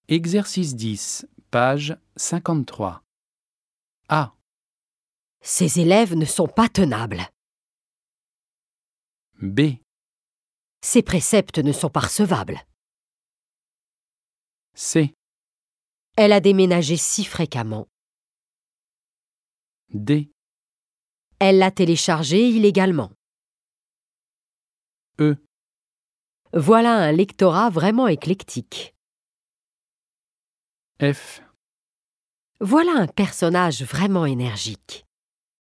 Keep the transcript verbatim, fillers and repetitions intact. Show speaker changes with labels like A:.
A: Exercice dix, page cinquante-trois. A.
B: Ces élèves ne sont pas tenables.
A: B.
B: Ces préceptes ne sont pas recevables.
A: C.
B: Elle a déménagé si fréquemment.
A: D.
B: Elle l'a téléchargé illégalement.
A: E.
B: Voilà un lectorat vraiment éclectique.
A: F.
B: Voilà un personnage vraiment énergique.